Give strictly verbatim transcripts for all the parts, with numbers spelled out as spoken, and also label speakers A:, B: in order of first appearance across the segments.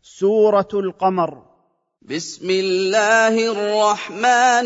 A: سورة القمر.
B: بسم الله الرحمن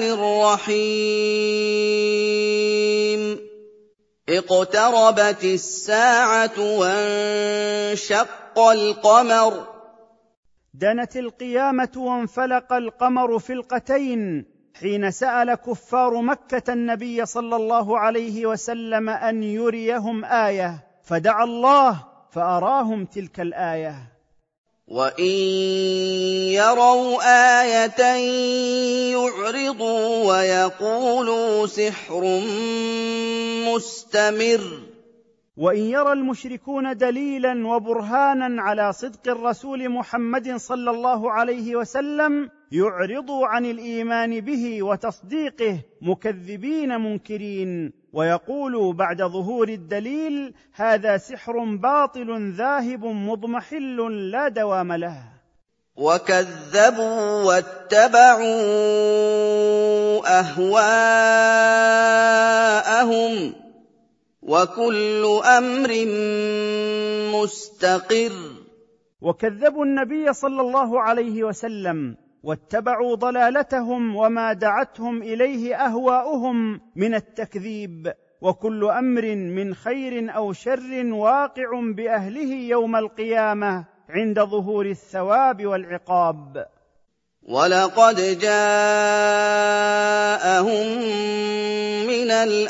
B: الرحيم. اقتربت الساعة وانشق القمر.
A: دنت القيامة وانفلق القمر فلقتين حين سأل كفار مكة النبي صلى الله عليه وسلم أن يريهم آية، فدعا الله فأراهم تلك الآية.
B: وَإِن يَرَوْا آيَةً يُعْرِضُوا وَيَقُولُوا سِحْرٌ مُّسْتَمِرٌّ.
A: وإن يرى المشركون دليلا وبرهانا على صدق الرسول محمد صلى الله عليه وسلم يعرضوا عن الإيمان به وتصديقه مكذبين منكرين، ويقولوا بعد ظهور الدليل: هذا سحر باطل ذاهب مضمحل لا دوام له.
B: وَكَذَّبُوا وَاتَّبَعُوا أَهْوَاءَهُمْ وَكُلُّ أَمْرٍ مُّسْتَقِرٌّ.
A: وكذبوا النبي صلى الله عليه وسلم واتبعوا ضلالتهم وما دعتهم إليه أهواؤهم من التكذيب، وكل أمر من خير أو شر واقع بأهله يوم القيامة عند ظهور الثواب والعقاب.
B: وَلَقَدْ جَاءَهُم مِّنَ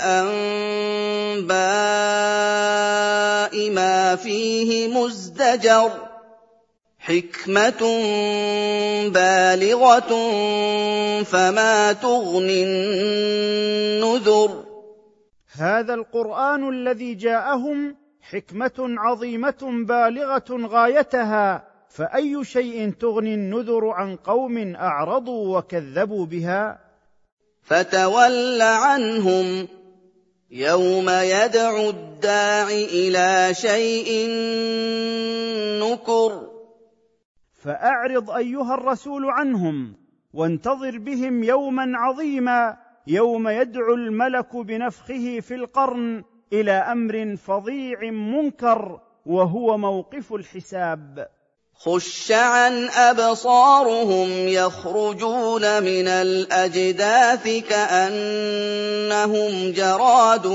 B: الْأَنبَاءِ مَا فِيهِ مُزْدَجَرٌ. حِكْمَةٌ بَالِغَةٌ فَمَا تُغْنِ النُّذُرُ.
A: هذا القرآن الذي جاءهم حكمة عظيمة بالغة غايتها، فأي شيء تغني النذر عن قوم أعرضوا وكذبوا بها؟
B: فَتَوَلَّ عَنْهُمْ يَوْمَ يَدْعُ الدَّاعِ إِلَىٰ شَيْءٍ نُّكُرٍ.
A: فأعرض أيها الرسول عنهم وانتظر بهم يوما عظيما، يوم يدعو الملك بنفخه في القرن إلى أمر فظيع منكر، وهو موقف الحساب.
B: خُشَّ عَنْ أَبْصَارُهُمْ يَخْرُجُونَ مِنَ الْأَجْدَاثِ كَأَنَّهُمْ جَرَادٌ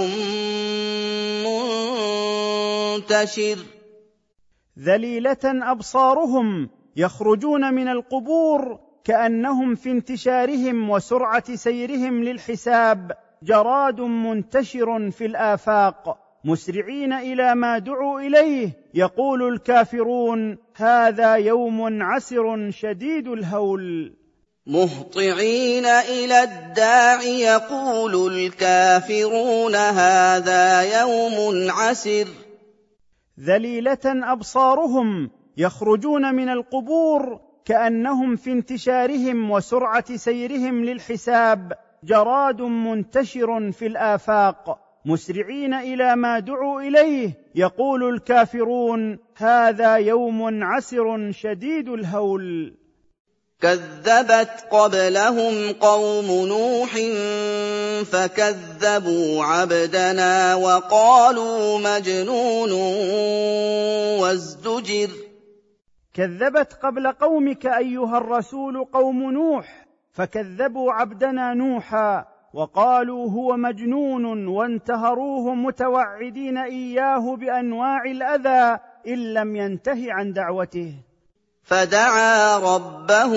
B: مُّنتَشِرٌ.
A: ذليلة أبصارهم يخرجون من القبور كأنهم في انتشارهم وسرعة سيرهم للحساب جراد منتشر في الآفاق، مسرعين إلى ما دعوا إليه. يقول الكافرون: هذا يوم عسر شديد الهول.
B: مُهْطِعِينَ إِلَى الدَّاعِ يَقُولُ الْكَافِرُونَ هَٰذَا يَوْمٌ عَسِرٌ.
A: ذليلة أبصارهم يخرجون من القبور كأنهم في انتشارهم وسرعة سيرهم للحساب جراد منتشر في الآفاق، مسرعين إلى ما دعوا إليه. يقول الكافرون: هذا يوم عسر شديد الهول.
B: كَذَّبَتْ قَبْلَهُمْ قَوْمُ نُوحٍ فَكَذَّبُوا عَبْدَنَا وَقَالُوا مَجْنُونٌ وَازْدُجِرَ.
A: كذبت قبل قومك أيها الرسول قوم نوح فكذبوا عبدنا نوحا وقالوا هو مجنون، وانتهروه متوعدين إياه بأنواع الأذى إن لم ينته عن دعوته.
B: فدعا ربه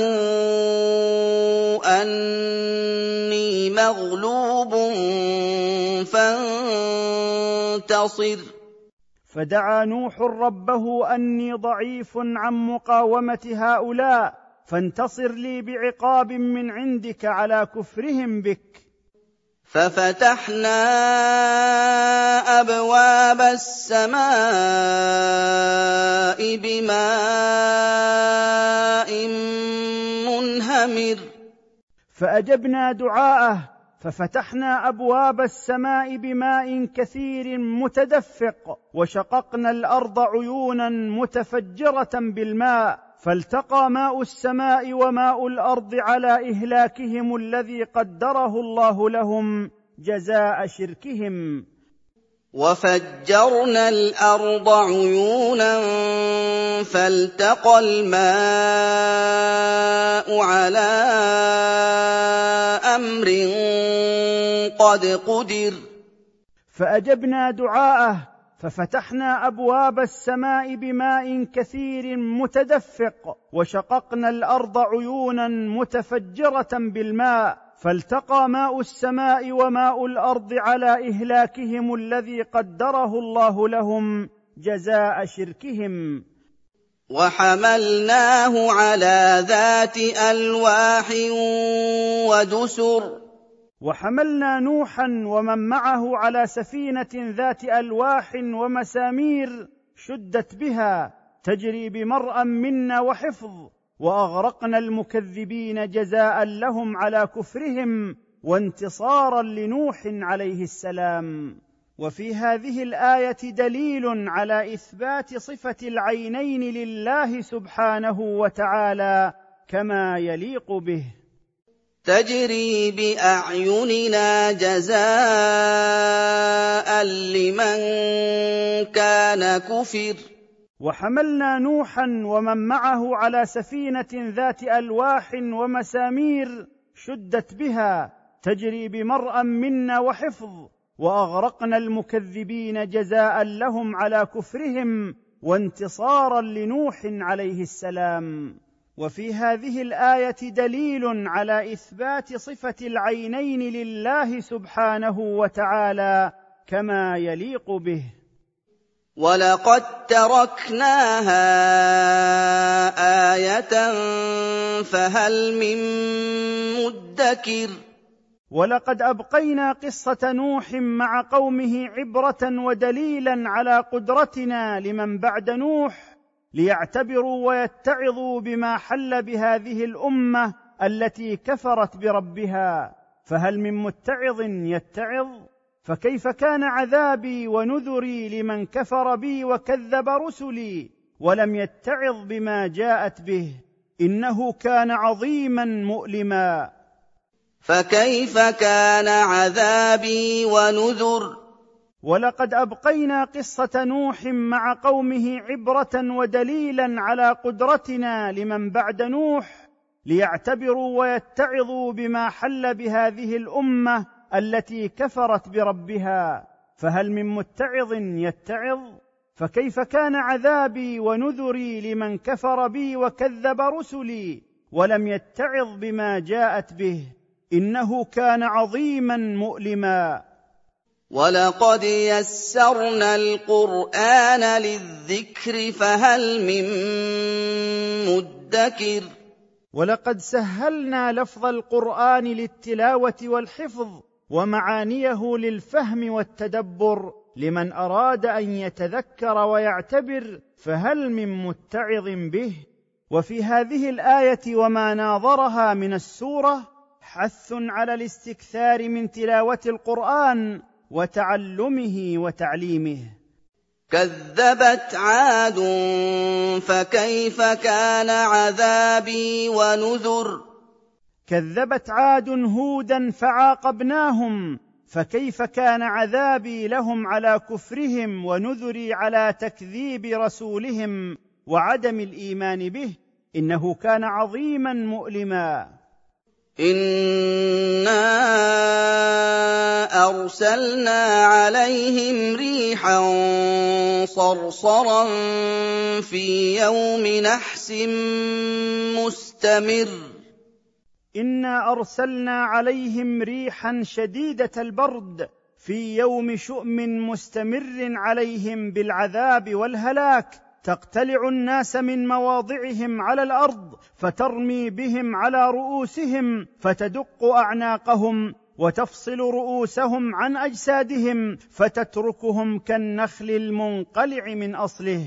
B: أني مغلوب فانتصر.
A: فدعا نوح ربه أني ضعيف عن مقاومة هؤلاء، فانتصر لي بعقاب من عندك على كفرهم بك.
B: ففتحنا أبواب السماء بماء منهمر.
A: فأجبنا دعاءه ففتحنا أبواب السماء بماء كثير متدفق، وشققنا الأرض عيونا متفجرة بالماء، فالتقى ماء السماء وماء الأرض على إهلاكهم الذي قدره الله لهم جزاء شركهم.
B: وَفَجَّرْنَا الْأَرْضَ عُيُونًا فَالْتَقَى الْمَاءُ عَلَىٰ أَمْرٍ قَدْ قُدِرَ
A: فأجبنا دعاءه ففتحنا أبواب السماء بماء كثير متدفق، وشققنا الأرض عيونا متفجرة بالماء، فالتقى ماء السماء وماء الأرض على إهلاكهم الذي قدره الله لهم جزاء شركهم.
B: وَحَمَلْنَاهُ عَلَىٰ ذَاتِ أَلْوَاحٍ وَدُسُرٍ
A: وحملنا نوحا ومن معه على سفينة ذات ألواح ومسامير شدت بها تجري بمرأ منا وحفظ، وأغرقنا المكذبين جزاء لهم على كفرهم وانتصارا لنوح عليه السلام. وفي هذه الآية دليل على إثبات صفة العينين لله سبحانه وتعالى كما يليق به،
B: تجري بأعيننا جزاء لمن كان كفر.
A: وحملنا نوحا ومن معه على سفينة ذات ألواح ومسامير شدت بها تجري بمرأ منا وحفظ، وأغرقنا المكذبين جزاء لهم على كفرهم وانتصارا لنوح عليه السلام. وفي هذه الآية دليل على إثبات صفة العينين لله سبحانه وتعالى كما يليق به.
B: وَلَقَد تَّرَكْنَاهَا آيَةً فَهَلْ مِن مُّدَّكِرٍ.
A: ولقد أبقينا قصة نوح مع قومه عبرة ودليلا على قدرتنا لمن بعد نوح، ليعتبروا ويتعظوا بما حل بهذه الأمة التي كفرت بربها. فهل من متعظ يتعظ؟ فكيف كان عذابي ونذري لمن كفر بي وكذب رسلي ولم يتعظ بما جاءت به، إنه كان عظيما مؤلما.
B: فكيف كان عذابي ونذر.
A: ولقد أبقينا قصة نوح مع قومه عبرة ودليلا على قدرتنا لمن بعد نوح، ليعتبروا ويتعظوا بما حل بهذه الأمة التي كفرت بربها. فهل من متعظ يتعظ؟ فكيف كان عذابي ونذري لمن كفر بي وكذب رسلي ولم يتعظ بما جاءت به، إنه كان عظيما مؤلما.
B: وَلَقَدْ يَسَّرْنَا الْقُرْآنَ لِلذِّكْرِ فَهَلْ مِن مُّدَّكِرٍ.
A: ولقد سهلنا لفظ القرآن للتلاوة والحفظ ومعانيه للفهم والتدبر لمن أراد أن يتذكر ويعتبر، فهل من متعظ به. وفي هذه الآية وما ناظرها من السورة حث على الاستكثار من تلاوة القرآن وتعلمه وتعليمه.
B: كذبت عاد فكيف كان عذابي ونذر.
A: كذبت عاد هودا فعاقبناهم، فكيف كان عذابي لهم على كفرهم ونذري على تكذيب رسولهم وعدم الإيمان به، إنه كان عظيما مؤلما.
B: إِنَّا أَرْسَلْنَا عَلَيْهِمْ رِيحًا صَرْصَرًا فِي يَوْمِ نَحْسٍ مُّسْتَمِرٍّ.
A: إنا أرسلنا عليهم ريحا شديدة البرد في يوم شؤم مستمر عليهم بالعذاب والهلاك، تقتلع الناس من مواضعهم على الأرض فترمي بهم على رؤوسهم فتدق أعناقهم وتفصل رؤوسهم عن أجسادهم فتتركهم كالنخل المنقلع من أصله.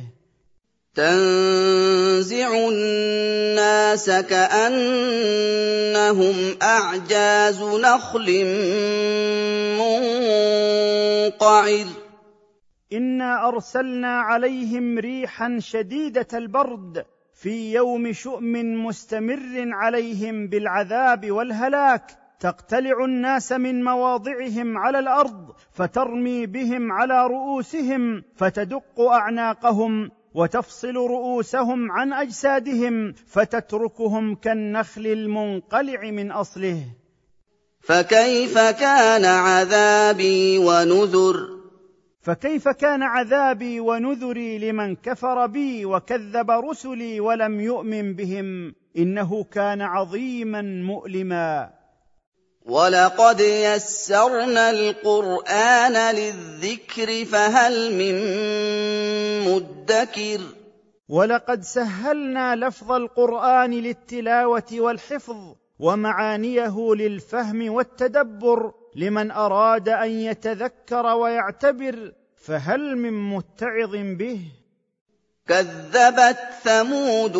B: تنزع الناس كأنهم أعجاز نخل منقعر.
A: إنا أرسلنا عليهم ريحا شديدة البرد في يوم شؤم مستمر عليهم بالعذاب والهلاك، تقتلع الناس من مواضعهم على الارض فترمي بهم على رؤوسهم فتدق اعناقهم وتفصل رؤوسهم عن اجسادهم فتتركهم كالنخل المنقلع من اصله.
B: فكيف كان عذابي ونذر
A: فكيف كان عذابي ونذري لمن كفر بي وكذب رسلي ولم يؤمن بهم، إنه كان عظيما مؤلما.
B: ولقد يسرنا القرآن للذكر فهل من مدكر
A: ولقد سهلنا لفظ القرآن للتلاوة والحفظ ومعانيه للفهم والتدبر لمن أراد أن يتذكر ويعتبر، فهل من متعظ به؟
B: كذبت ثمود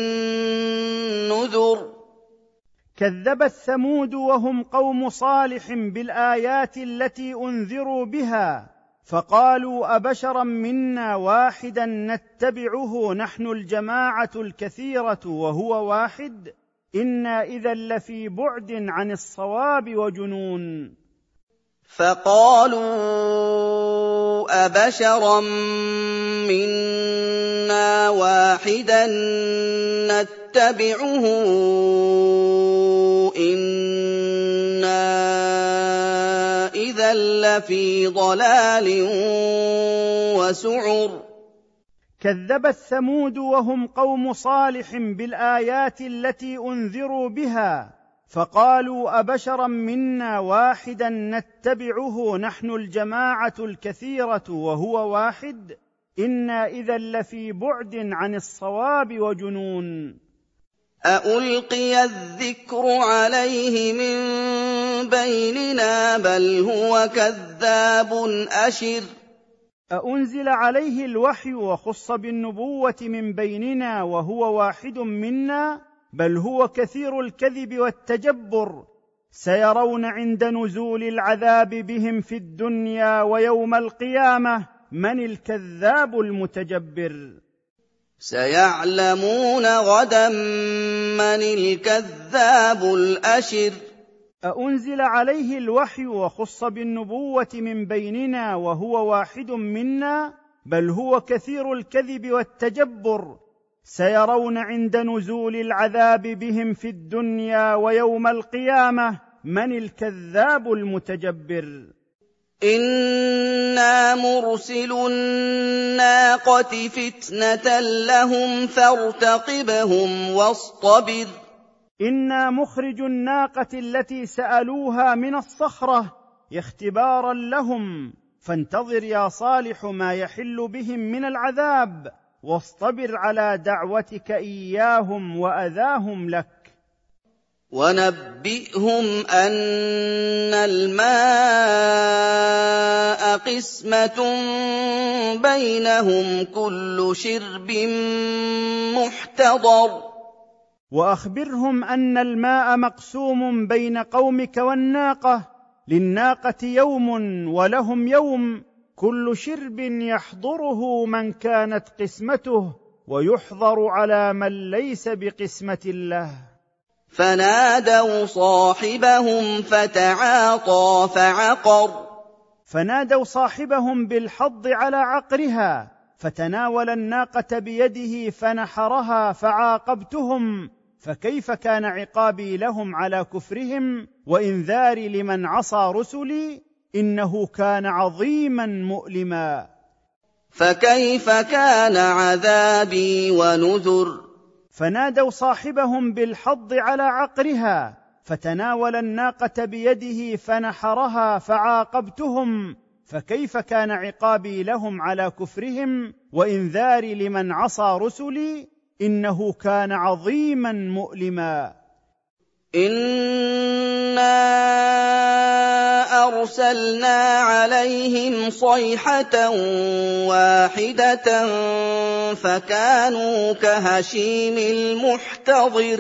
B: بالنذر
A: كذبت ثمود وهم قوم صالح بالآيات التي أنذروا بها، فقالوا أبشرا منا واحدا نتبعه نحن الجماعة الكثيرة وهو واحد إنا إذا لفي بعد عن الصواب وجنون.
B: فقالوا أبشرا منا واحدا نتبعه إنا إذا لفي ضلال وسعر.
A: كذبت ثمود وهم قوم صالح بالآيات التي أنذروا بها، فقالوا أبشرا منا واحدا نتبعه نحن الجماعة الكثيرة وهو واحد إنا إذا لفي بعد عن الصواب وجنون.
B: أألقي الذكر عليه من بيننا بل هو كذاب أشر.
A: أأنزل عليه الوحي وخص بالنبوة من بيننا وهو واحد منا بل هو كثير الكذب والتجبر. سيرون عند نزول العذاب بهم في الدنيا ويوم القيامة من الكذاب المتجبر.
B: سيعلمون غدا من الكذاب الأشر.
A: أأنزل عليه الوحي وخص بالنبوة من بيننا وهو واحد منا بل هو كثير الكذب والتجبر. سيرون عند نزول العذاب بهم في الدنيا ويوم القيامة من الكذاب المتجبر.
B: إنا مرسل الناقة فتنة لهم فارتقبهم واصطبر.
A: إنا مخرج الناقة التي سألوها من الصخرة اختبارا لهم، فانتظر يا صالح ما يحل بهم من العذاب واصطبر على دعوتك إياهم وأذاهم لك.
B: ونبئهم أن الماء قسمة بينهم كل شرب محتضر.
A: وأخبرهم أن الماء مقسوم بين قومك والناقة، للناقة يوم ولهم يوم، كل شرب يحضره من كانت قسمته ويحضر على من ليس بقسمة الله.
B: فنادوا صاحبهم فتعاطى فعقر.
A: فنادوا صاحبهم بالحض على عقرها، فتناول الناقة بيده فنحرها فعاقبتهم، فكيف كان عقابي لهم على كفرهم وإنذاري لمن عصى رسلي، إنه كان عظيما مؤلما.
B: فكيف كان عذابي ونذر.
A: فنادوا صاحبهم بالحض على عقرها، فتناول الناقة بيده فنحرها فعاقبتهم، فكيف كان عقابي لهم على كفرهم وإنذاري لمن عصى رسلي، إنه كان عظيما مؤلما.
B: إنا أرسلنا عليهم صيحة واحدة فكانوا كهشيم المحتضر.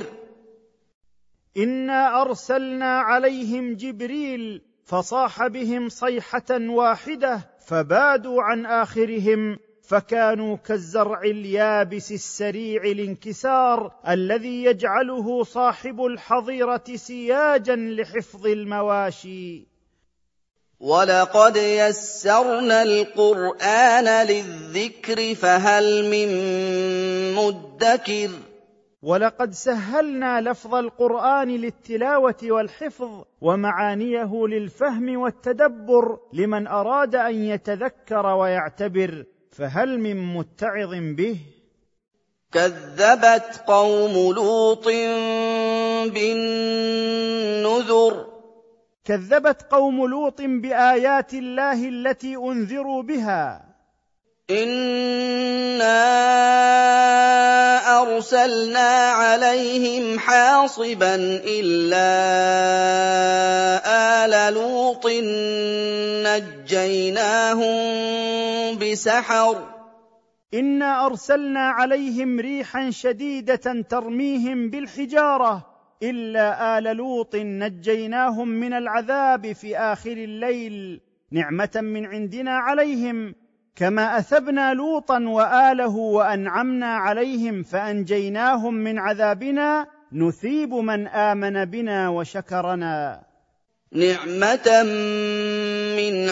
A: إنا أرسلنا عليهم جبريل فصاح بهم صيحة واحدة فبادوا عن آخرهم فكانوا كالزرع اليابس السريع الانكسار الذي يجعله صاحب الحظيرة سياجا لحفظ المواشي.
B: ولقد يسرنا القرآن للذكر فهل من مدكر.
A: ولقد سهلنا لفظ القرآن للتلاوة والحفظ ومعانيه للفهم والتدبر لمن أراد أن يتذكر ويعتبر، فهل من متعظ به؟
B: كذبت قوم لوط بالنذر.
A: كذبت قوم لوط بآيات الله التي أنذروا بها.
B: إنا أرسلنا عليهم حاصبا إلا آل لوط نجيناهم بسحر.
A: إنا أرسلنا عليهم ريحا شديدة ترميهم بالحجارة إلا آل لوط نجيناهم من العذاب في آخر الليل نعمة من عندنا عليهم، كما أثبنا لوطا وآله وأنعمنا عليهم فأنجيناهم من عذابنا نثيب من آمن بنا وشكرنا.
B: نعمة من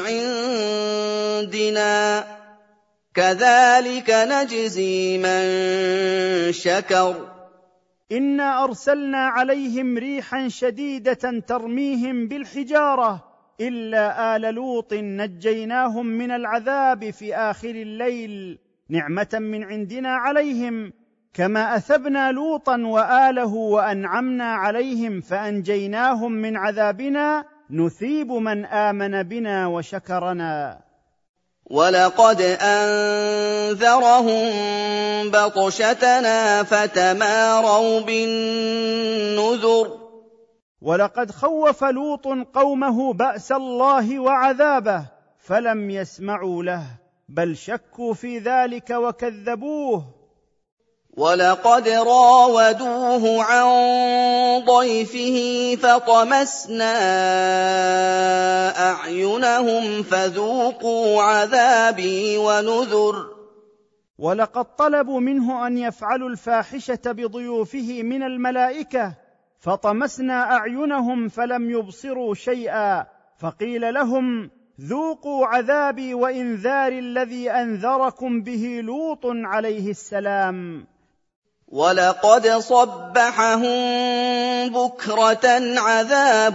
B: عندنا كذلك نجزي من شكر.
A: إنا أرسلنا عليهم ريحا شديدة ترميهم بالحجارة إلا آل لوط نجيناهم من العذاب في آخر الليل نعمة من عندنا عليهم، كما أثبنا لوطا وآله وأنعمنا عليهم فأنجيناهم من عذابنا نثيب من آمن بنا وشكرنا.
B: ولقد أنذرهم بطشتنا فتماروا بالنذر.
A: ولقد خوف لوط قومه بأس الله وعذابه فلم يسمعوا له بل شكوا في ذلك وكذبوه.
B: ولقد راودوه عن ضيفه فطمسنا أعينهم فذوقوا عذابي ونذر.
A: ولقد طلبوا منه أن يفعلوا الفاحشة بضيوفه من الملائكة فطمسنا أعينهم فلم يبصروا شيئا، فقيل لهم ذوقوا عذابي وإنذار الذي أنذركم به لوط عليه السلام.
B: ولقد صبحهم بكرة عذاب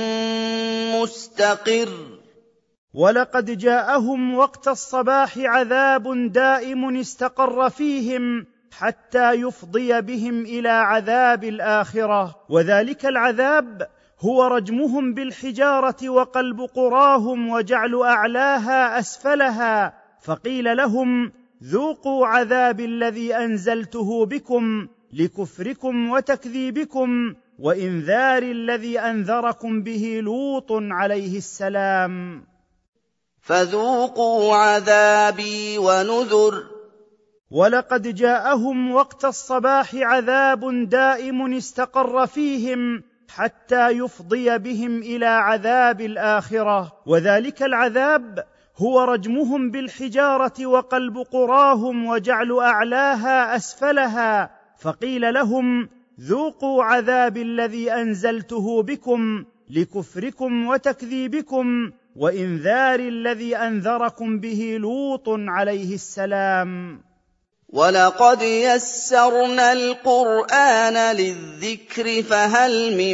B: مستقر.
A: ولقد جاءهم وقت الصباح عذاب دائم استقر فيهم حتى يفضي بهم إلى عذاب الآخرة، وذلك العذاب هو رجمهم بالحجارة وقلب قراهم وجعل أعلاها أسفلها، فقيل لهم ذوقوا عذاب الذي أنزلته بكم لكفركم وتكذيبكم وإنذار الذي أنذركم به لوط عليه السلام.
B: فذوقوا عذابي ونذر.
A: ولقد جاءهم وقت الصباح عذاب دائم استقر فيهم حتى يفضي بهم إلى عذاب الآخرة، وذلك العذاب هو رجمهم بالحجارة وقلب قراهم وجعل أعلاها أسفلها، فقيل لهم ذوقوا عذاب الذي أنزلته بكم لكفركم وتكذيبكم وإنذار الذي أنذركم به لوط عليه السلام.
B: ولقد يسرنا القرآن للذكر فهل من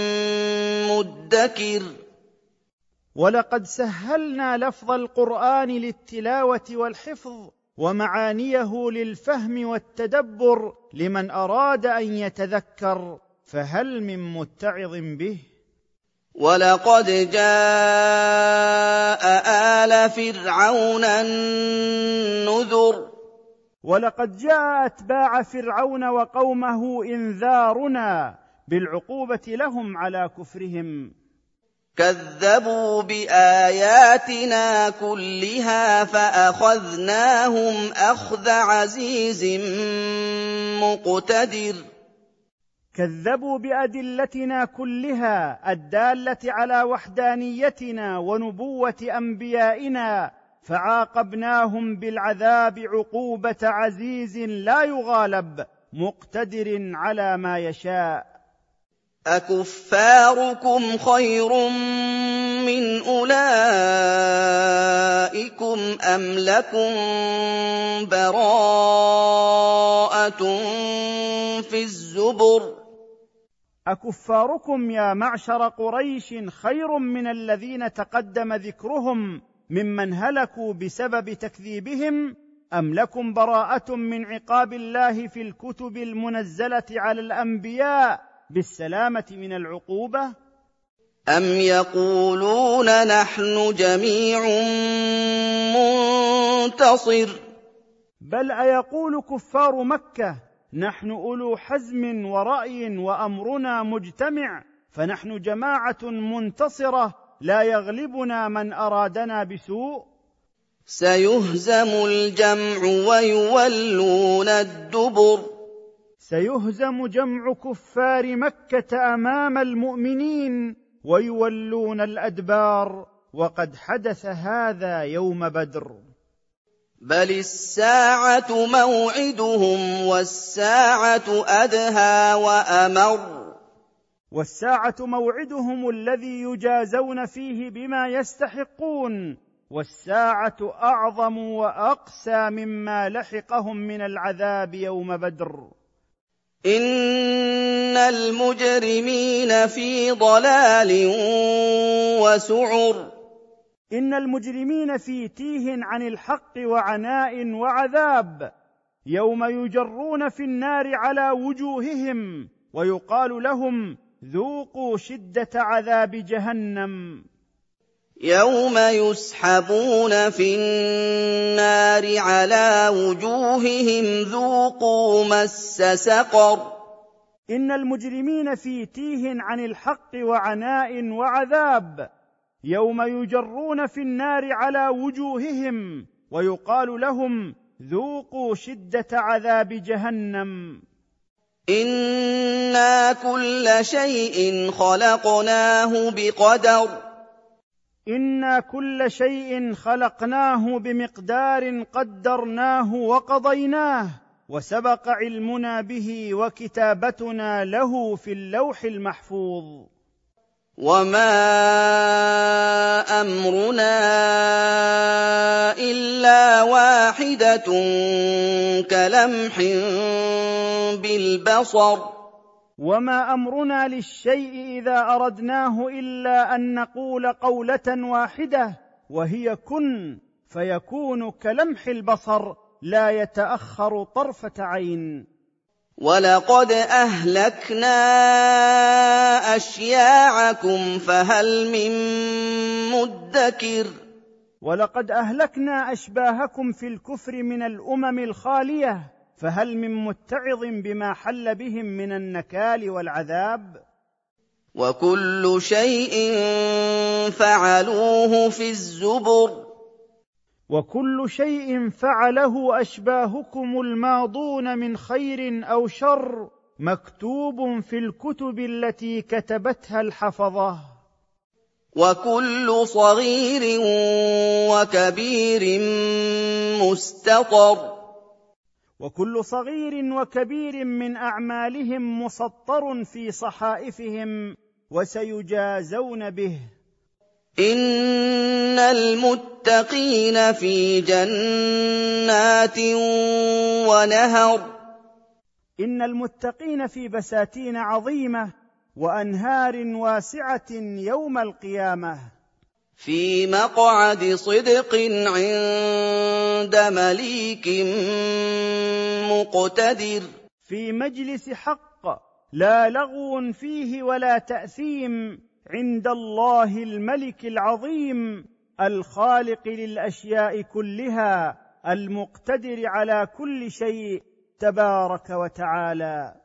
B: مدكر.
A: ولقد سهلنا لفظ القرآن للتلاوة والحفظ ومعانيه للفهم والتدبر لمن أراد أن يتذكر، فهل من متعظ به؟
B: ولقد جاء آل فرعون النذر.
A: ولقد جاء أتباع فرعون وقومه إنذارنا بالعقوبة لهم على كفرهم.
B: كذبوا بآياتنا كلها فأخذناهم أخذ عزيز مقتدر.
A: كذبوا بأدلتنا كلها الدالة على وحدانيتنا ونبوة أنبيائنا فعاقبناهم بالعذاب عقوبة عزيز لا يغالب مقتدر على ما يشاء.
B: أكفاركم خير من أولئكم أم لكم براءة في الزبر؟
A: أكفاركم يا معشر قريش خير من الذين تقدم ذكرهم ممن هلكوا بسبب تكذيبهم، أم لكم براءة من عقاب الله في الكتب المنزلة على الأنبياء بالسلامة من العقوبة؟
B: أم يقولون نحن جميع منتصر؟
A: بل أيقول كفار مكة نحن أولو حزم ورأي وأمرنا مجتمع، فنحن جماعة منتصرة لا يغلبنا من أرادنا بسوء.
B: سيهزم الجمع ويولون الدبر.
A: سيهزم جمع كفار مكة أمام المؤمنين ويولون الأدبار، وقد حدث هذا يوم بدر.
B: بل الساعة موعدهم والساعة أدهى وأمر.
A: والساعة موعدهم الذي يجازون فيه بما يستحقون، والساعة أعظم وأقسى مما لحقهم من العذاب يوم بدر.
B: إن المجرمين في ضلال وسعر.
A: إن المجرمين في تيه عن الحق وعناء وعذاب، يوم يجرون في النار على وجوههم ويقال لهم ذوقوا شدة عذاب جهنم.
B: يوم يسحبون في النار على وجوههم ذوقوا مس سقر.
A: إن المجرمين في تيه عن الحق وعناء وعذاب، يوم يجرون في النار على وجوههم ويقال لهم ذوقوا شدة عذاب جهنم.
B: إنا كل شيء خلقناه بقدر.
A: إنا كل شيء خلقناه بمقدار قدرناه وقضيناه، وسبق علمنا به وكتابتنا له في اللوح المحفوظ.
B: وما أمرنا إلا واحدة كلمح بالبصر.
A: وما أمرنا للشيء إذا أردناه إلا أن نقول قولة واحدة، وهي كن فيكون كلمح البصر لا يتأخر طرفة عين.
B: ولقد أهلكنا أشياعكم فهل من مدكر.
A: ولقد أهلكنا أشباهكم في الكفر من الأمم الخالية، فهل من متعظ بما حل بهم من النكال والعذاب.
B: وكل شيء فعلوه في الزبر.
A: وكل شيء فعله أشباهكم الماضون من خير أو شر مكتوب في الكتب التي كتبتها الحفظة.
B: وكل صغير وكبير مستطر.
A: وكل صغير وكبير من أعمالهم مسطر في صحائفهم وسيجازون به.
B: إن المتقين في جنات ونهر.
A: إن المتقين في بساتين عظيمة وأنهار واسعة يوم القيامة.
B: في مقعد صدق عند مليك مقتدر.
A: في مجلس حق لا لغو فيه ولا تأثيم، عند الله الملك العظيم الخالق للأشياء كلها المقتدر على كل شيء تبارك وتعالى.